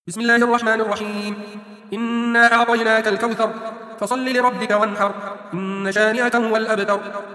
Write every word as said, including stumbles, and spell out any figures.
بسم الله الرحمن الرحيم. إنا أعطيناك الكوثر فصل لربك وانحر إن شانئك هو الأبتر.